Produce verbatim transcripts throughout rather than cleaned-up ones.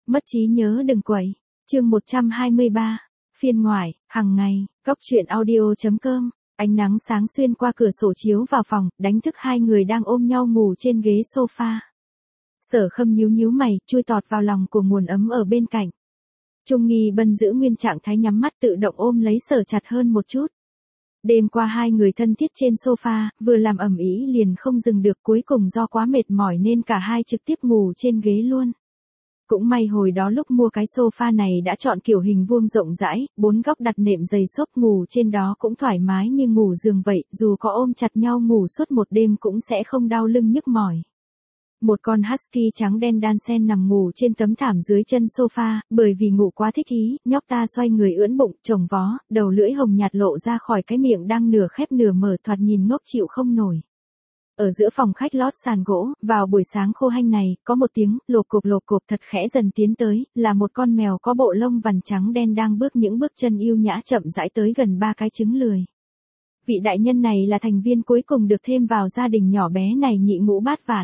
Mất trí nhớ đừng quậy. Chương một trăm hai mươi ba. Phiên ngoại, hàng ngày, góc truyện audio.com. Ánh nắng sáng xuyên qua cửa sổ chiếu vào phòng, đánh thức hai người đang ôm nhau ngủ trên ghế sofa. Sở Khâm nhíu nhíu mày, chui tọt vào lòng của nguồn ấm ở bên cạnh. Trung Nghi Bân giữ nguyên trạng thái nhắm mắt tự động ôm lấy Sở chặt hơn một chút. Đêm qua hai người thân thiết trên sofa, vừa làm ầm ĩ liền không dừng được, cuối cùng do quá mệt mỏi nên cả hai trực tiếp ngủ trên ghế luôn. Cũng may hồi đó lúc mua cái sofa này đã chọn kiểu hình vuông rộng rãi, bốn góc đặt nệm dày xốp, ngủ trên đó cũng thoải mái như ngủ giường vậy, dù có ôm chặt nhau ngủ suốt một đêm cũng sẽ không đau lưng nhức mỏi. Một con husky trắng đen đan sen nằm ngủ trên tấm thảm dưới chân sofa, bởi vì ngủ quá thích ý, nhóc ta xoay người ưỡn bụng, chồng vó, đầu lưỡi hồng nhạt lộ ra khỏi cái miệng đang nửa khép nửa mở, thoạt nhìn ngốc chịu không nổi. Ở giữa phòng khách lót sàn gỗ, vào buổi sáng khô hanh này, có một tiếng lộp cộp lộp cộp thật khẽ dần tiến tới, là một con mèo có bộ lông vằn trắng đen đang bước những bước chân yêu nhã chậm rãi tới gần ba cái trứng lười. Vị đại nhân này là thành viên cuối cùng được thêm vào gia đình nhỏ bé này, Nhị Ngũ Bát Vạn.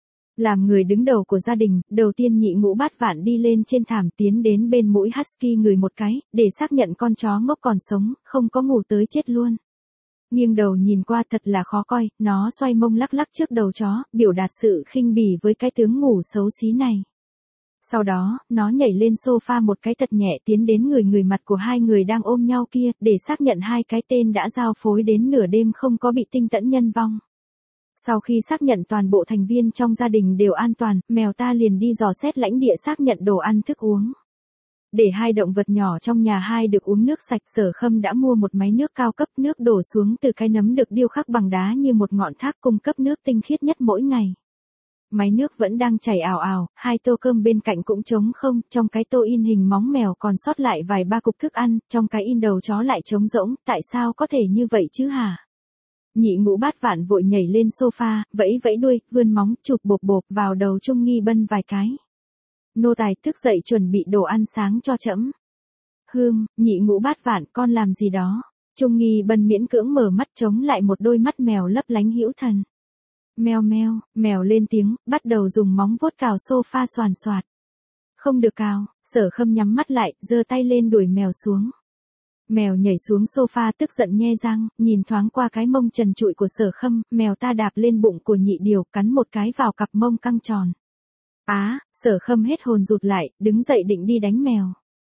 Làm người đứng đầu của gia đình, đầu tiên Nhị Ngũ Bát Vạn đi lên trên thảm, tiến đến bên mũi husky ngửi một cái, để xác nhận con chó ngốc còn sống, không có ngủ tới chết luôn. Nghiêng đầu nhìn qua thật là khó coi, nó xoay mông lắc lắc trước đầu chó, biểu đạt sự khinh bỉ với cái tướng ngủ xấu xí này. Sau đó, nó nhảy lên sofa một cái thật nhẹ, tiến đến người người mặt của hai người đang ôm nhau kia, để xác nhận hai cái tên đã giao phối đến nửa đêm không có bị tinh tẫn nhân vong. Sau khi xác nhận toàn bộ thành viên trong gia đình đều an toàn, mèo ta liền đi dò xét lãnh địa xác nhận đồ ăn thức uống. Để hai động vật nhỏ trong nhà hai được uống nước sạch, Sở Khâm đã mua một máy nước cao cấp, nước đổ xuống từ cái nấm được điêu khắc bằng đá như một ngọn thác, cung cấp nước tinh khiết nhất mỗi ngày. Máy nước vẫn đang chảy ào ào, hai tô cơm bên cạnh cũng trống không, trong cái tô in hình móng mèo còn sót lại vài ba cục thức ăn, trong cái in đầu chó lại trống rỗng, tại sao có thể như vậy chứ hả? Nhị Ngũ Bát Vạn vội nhảy lên sofa, vẫy vẫy đuôi, vươn móng, chụp bộp bộp vào đầu Trung Nghi Bân vài cái. Nô tài thức dậy chuẩn bị đồ ăn sáng cho trẫm. Hưm, Nhị Ngũ Bát Vạn, con làm gì đó? Trung Nghi Bân miễn cưỡng mở mắt chống lại một đôi mắt mèo lấp lánh hữu thần. Meo meo, mèo lên tiếng, bắt đầu dùng móng vuốt cào sofa xoàn xoạt. Không được cào, Sở Khâm nhắm mắt lại, giơ tay lên đuổi mèo xuống. Mèo nhảy xuống sofa tức giận nhe răng, nhìn thoáng qua cái mông trần trụi của Sở Khâm, mèo ta đạp lên bụng của Nhị Điều, cắn một cái vào cặp mông căng tròn. Á, Sở Khâm hết hồn rụt lại, đứng dậy định đi đánh mèo.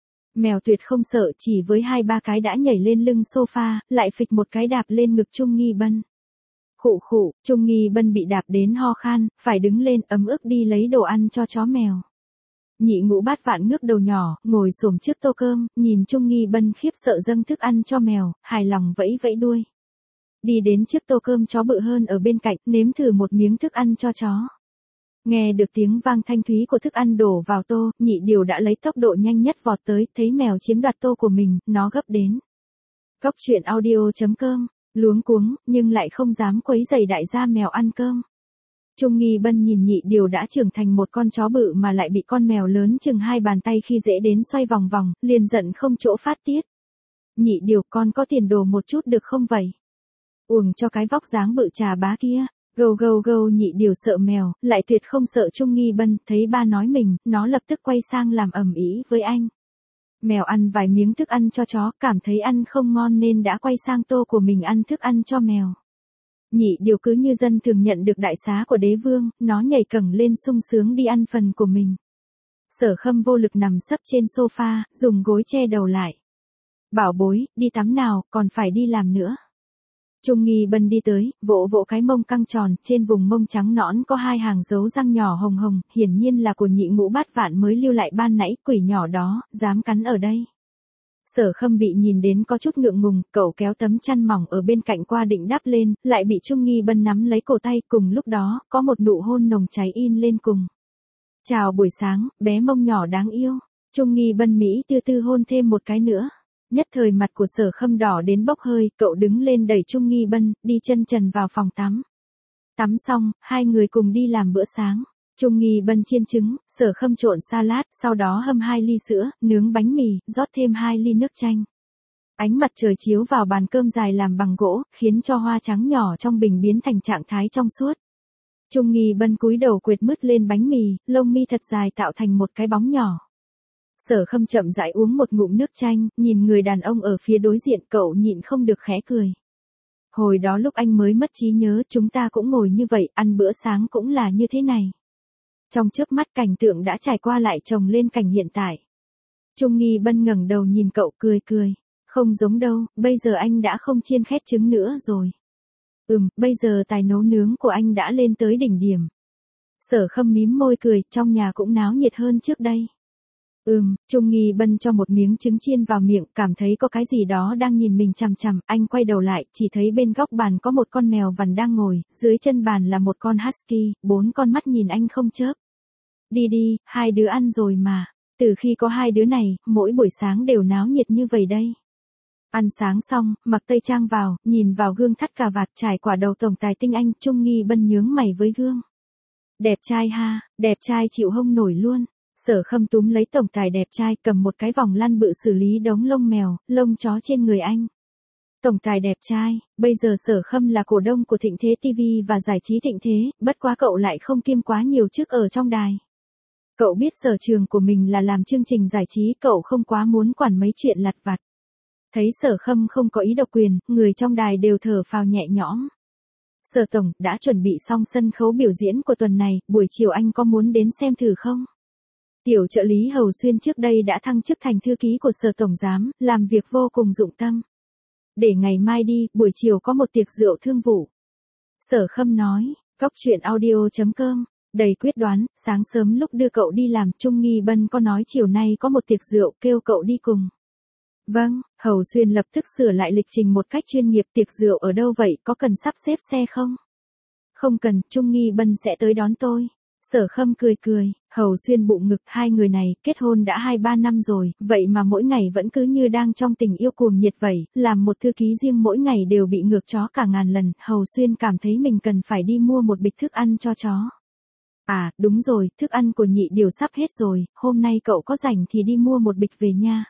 Mèo tuyệt không sợ, chỉ với hai ba cái đã nhảy lên lưng sofa, lại phịch một cái đạp lên ngực Trung Nghi Bân. Khụ khụ, Trung Nghi Bân bị đạp đến ho khan, phải đứng lên ấm ức đi lấy đồ ăn cho chó mèo. Nhị Ngũ Bát Vạn ngước đầu nhỏ, ngồi xổm trước tô cơm, nhìn Trung Nghi Bân khiếp sợ dâng thức ăn cho mèo, hài lòng vẫy vẫy đuôi. Đi đến trước tô cơm chó bự hơn ở bên cạnh, nếm thử một miếng thức ăn cho chó. Nghe được tiếng vang thanh thúy của thức ăn đổ vào tô, Nhị Điều đã lấy tốc độ nhanh nhất vọt tới, thấy mèo chiếm đoạt tô của mình, nó gấp đến. Góc truyện audio.com, luống cuống, nhưng lại không dám quấy rầy đại gia mèo ăn cơm. Trung Nghi Bân nhìn Nhị Điều đã trưởng thành một con chó bự mà lại bị con mèo lớn chừng hai bàn tay khi dễ đến xoay vòng vòng, liền giận không chỗ phát tiết. Nhị Điều, con có tiền đồ một chút được không vậy? Uổng cho cái vóc dáng bự trà bá kia. Gâu gâu gâu. Nhị Điều sợ mèo, lại tuyệt không sợ Trung Nghi Bân, thấy ba nói mình, nó lập tức quay sang làm ầm ĩ với anh. Mèo ăn vài miếng thức ăn cho chó, cảm thấy ăn không ngon nên đã quay sang tô của mình ăn thức ăn cho mèo. Nhị Điều cứ như dân thường nhận được đại xá của đế vương, nó nhảy cẳng lên sung sướng đi ăn phần của mình. Sở Khâm vô lực nằm sấp trên sofa, dùng gối che đầu lại. Bảo bối, đi tắm nào, còn phải đi làm nữa. Trung Nghi Bân đi tới, vỗ vỗ cái mông căng tròn, trên vùng mông trắng nõn có hai hàng dấu răng nhỏ hồng hồng, hiển nhiên là của Nhị Ngũ Bát Vạn mới lưu lại ban nãy, quỷ nhỏ đó, dám cắn ở đây. Sở Khâm bị nhìn đến có chút ngượng ngùng, cậu kéo tấm chăn mỏng ở bên cạnh qua định đắp lên, lại bị Trung Nghi Bân nắm lấy cổ tay, cùng lúc đó, có một nụ hôn nồng cháy in lên cùng. Chào buổi sáng, bé mông nhỏ đáng yêu. Trung Nghi Bân Mỹ tư tư hôn thêm một cái nữa. Nhất thời mặt của Sở Khâm đỏ đến bốc hơi, cậu đứng lên đẩy Trung Nghi Bân, đi chân trần vào phòng tắm. Tắm xong, hai người cùng đi làm bữa sáng. Trung Nghi Bân chiên trứng, Sở Khâm trộn salad, sau đó hâm hai ly sữa, nướng bánh mì, rót thêm hai ly nước chanh. Ánh mặt trời chiếu vào bàn cơm dài làm bằng gỗ, khiến cho hoa trắng nhỏ trong bình biến thành trạng thái trong suốt. Trung Nghi Bân cúi đầu quệt mứt lên bánh mì, lông mi thật dài tạo thành một cái bóng nhỏ. Sở Khâm chậm rãi uống một ngụm nước chanh, nhìn người đàn ông ở phía đối diện, cậu nhịn không được khẽ cười. Hồi đó lúc anh mới mất trí nhớ, chúng ta cũng ngồi như vậy, ăn bữa sáng cũng là như thế này. Trong chớp mắt cảnh tượng đã trải qua lại chồng lên cảnh hiện tại. Trung Nghi Bân ngẩng đầu nhìn cậu cười cười. Không giống đâu, bây giờ anh đã không chiên khét trứng nữa rồi. Ừm, bây giờ tài nấu nướng của anh đã lên tới đỉnh điểm. Sở Khâm mím môi cười, trong nhà cũng náo nhiệt hơn trước đây. Ừm, Trung Nghi Bân cho một miếng trứng chiên vào miệng, cảm thấy có cái gì đó đang nhìn mình chằm chằm, anh quay đầu lại, chỉ thấy bên góc bàn có một con mèo vằn đang ngồi, dưới chân bàn là một con husky, bốn con mắt nhìn anh không chớp. Đi đi, hai đứa ăn rồi mà, từ khi có hai đứa này, mỗi buổi sáng đều náo nhiệt như vậy đây. Ăn sáng xong, mặc tây trang vào, nhìn vào gương thắt cà vạt trải quả đầu tổng tài tinh anh, Trung Nghi Bân nhướng mày với gương. Đẹp trai ha, đẹp trai chịu hông nổi luôn. Sở Khâm túm lấy tổng tài đẹp trai, cầm một cái vòng lăn bự xử lý đống lông mèo, lông chó trên người anh. Tổng tài đẹp trai, bây giờ Sở Khâm là cổ đông của Thịnh Thế ti vi và giải trí Thịnh Thế, bất quá cậu lại không kiêm quá nhiều chức ở trong đài. Cậu biết sở trường của mình là làm chương trình giải trí, cậu không quá muốn quản mấy chuyện lặt vặt. Thấy Sở Khâm không có ý độc quyền, người trong đài đều thở phào nhẹ nhõm. Sở Tổng, đã chuẩn bị xong sân khấu biểu diễn của tuần này, buổi chiều anh có muốn đến xem thử không? Tiểu trợ lý Hầu Xuyên trước đây đã thăng chức thành thư ký của Sở Tổng Giám, làm việc vô cùng dụng tâm. Để ngày mai đi, buổi chiều có một tiệc rượu thương vụ. Sở Khâm nói, góc chuyện audio chấm com, đầy quyết đoán, sáng sớm lúc đưa cậu đi làm, Trung Nghi Bân có nói chiều nay có một tiệc rượu, kêu cậu đi cùng. Vâng, Hầu Xuyên lập tức sửa lại lịch trình một cách chuyên nghiệp, tiệc rượu ở đâu vậy, có cần sắp xếp xe không? Không cần, Trung Nghi Bân sẽ tới đón tôi. Sở Khâm cười cười, Hầu Xuyên bụng ngực, hai người này kết hôn đã hai ba năm rồi, vậy mà mỗi ngày vẫn cứ như đang trong tình yêu cuồng nhiệt vậy, làm một thư ký riêng mỗi ngày đều bị ngược chó cả ngàn lần, Hầu Xuyên cảm thấy mình cần phải đi mua một bịch thức ăn cho chó. À, đúng rồi, thức ăn của nhị điều sắp hết rồi, hôm nay cậu có rảnh thì đi mua một bịch về nha.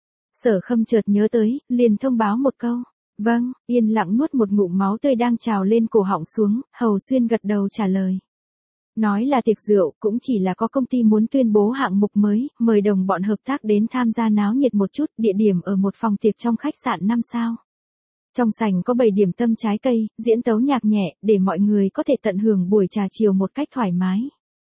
Sở Khâm chợt nhớ tới, liền thông báo một câu. Vâng, yên lặng nuốt một ngụm máu tươi đang trào lên cổ họng xuống, Hầu Xuyên gật đầu trả lời. Nói là tiệc rượu, cũng chỉ là có công ty muốn tuyên bố hạng mục mới, mời đồng bọn hợp tác đến tham gia náo nhiệt một chút, địa điểm ở một phòng tiệc trong khách sạn năm sao. Trong sảnh có bày điểm tâm trái cây, diễn tấu nhạc nhẹ, để mọi người có thể tận hưởng buổi trà chiều một cách thoải mái.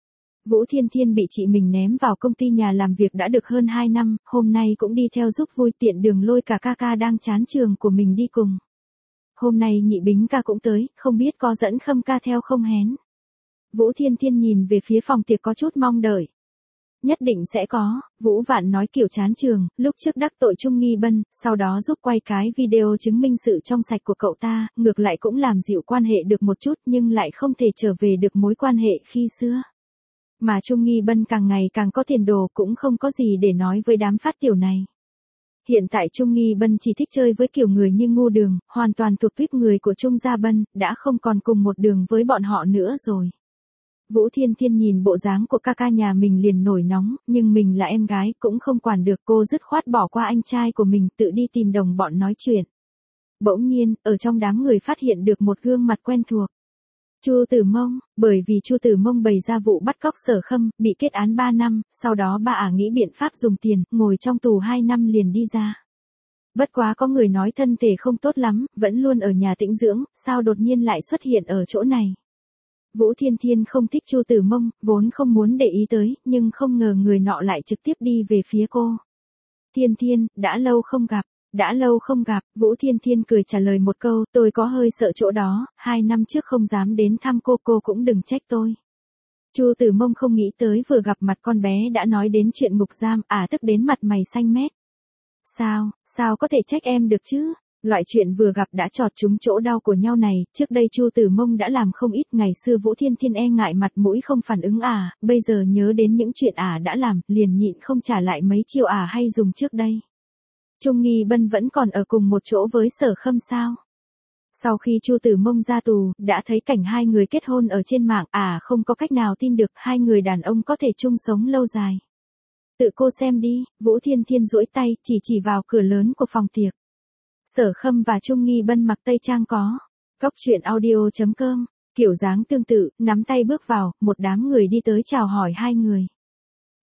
Vũ Thiên Thiên bị chị mình ném vào công ty nhà làm việc đã được hơn hai năm, hôm nay cũng đi theo giúp vui, tiện đường lôi cả ca ca đang chán trường của mình đi cùng. Hôm nay nhị Bính ca cũng tới, không biết có dẫn Khâm ca theo không hén. Vũ Thiên Thiên nhìn về phía phòng tiệc có chút mong đợi. Nhất định sẽ có, Vũ Vạn nói kiểu chán trường, lúc trước đắc tội Trung Nghi Bân, sau đó giúp quay cái video chứng minh sự trong sạch của cậu ta, ngược lại cũng làm dịu quan hệ được một chút nhưng lại không thể trở về được mối quan hệ khi xưa. Mà Trung Nghi Bân càng ngày càng có tiền đồ, cũng không có gì để nói với đám phát tiểu này. Hiện tại Trung Nghi Bân chỉ thích chơi với kiểu người như Ngô Đường, hoàn toàn thuộc tuýp người của Trung Gia Bân, đã không còn cùng một đường với bọn họ nữa rồi. Vũ Thiên Thiên nhìn bộ dáng của ca ca nhà mình liền nổi nóng, nhưng mình là em gái cũng không quản được, cô dứt khoát bỏ qua anh trai của mình, tự đi tìm đồng bọn nói chuyện. Bỗng nhiên, ở trong đám người phát hiện được một gương mặt quen thuộc. Chu Tử Mông, bởi vì Chu Tử Mông bày ra vụ bắt cóc Sở Khâm, bị kết án ba năm, sau đó bà ả nghĩ biện pháp dùng tiền, ngồi trong tù hai năm liền đi ra. Bất quá có người nói thân thể không tốt lắm, vẫn luôn ở nhà tĩnh dưỡng, sao đột nhiên lại xuất hiện ở chỗ này. Vũ Thiên Thiên không thích Chu Tử Mông, vốn không muốn để ý tới, nhưng không ngờ người nọ lại trực tiếp đi về phía cô. Thiên Thiên, đã lâu không gặp, đã lâu không gặp, Vũ Thiên Thiên cười trả lời một câu, tôi có hơi sợ chỗ đó, hai năm trước không dám đến thăm cô, cô cũng đừng trách tôi. Chu Tử Mông không nghĩ tới vừa gặp mặt con bé đã nói đến chuyện ngục giam, à tức đến mặt mày xanh mét. Sao, sao có thể trách em được chứ? Loại chuyện vừa gặp đã chọt trúng chỗ đau của nhau này, trước đây Chu Tử Mông đã làm không ít, ngày xưa Vũ Thiên Thiên e ngại mặt mũi không phản ứng à, bây giờ nhớ đến những chuyện ả à đã làm, liền nhịn không trả lại mấy chiêu ả à hay dùng trước đây. Trung Nghi Bân vẫn còn ở cùng một chỗ với Sở Khâm sao? Sau khi Chu Tử Mông ra tù, đã thấy cảnh hai người kết hôn ở trên mạng, à không có cách nào tin được hai người đàn ông có thể chung sống lâu dài. Tự cô xem đi, Vũ Thiên Thiên duỗi tay, chỉ chỉ vào cửa lớn của phòng tiệc. Sở Khâm và Trung Nghi Bân mặc tây trang có. Góc chuyện audio chấm com, kiểu dáng tương tự, nắm tay bước vào, một đám người đi tới chào hỏi hai người.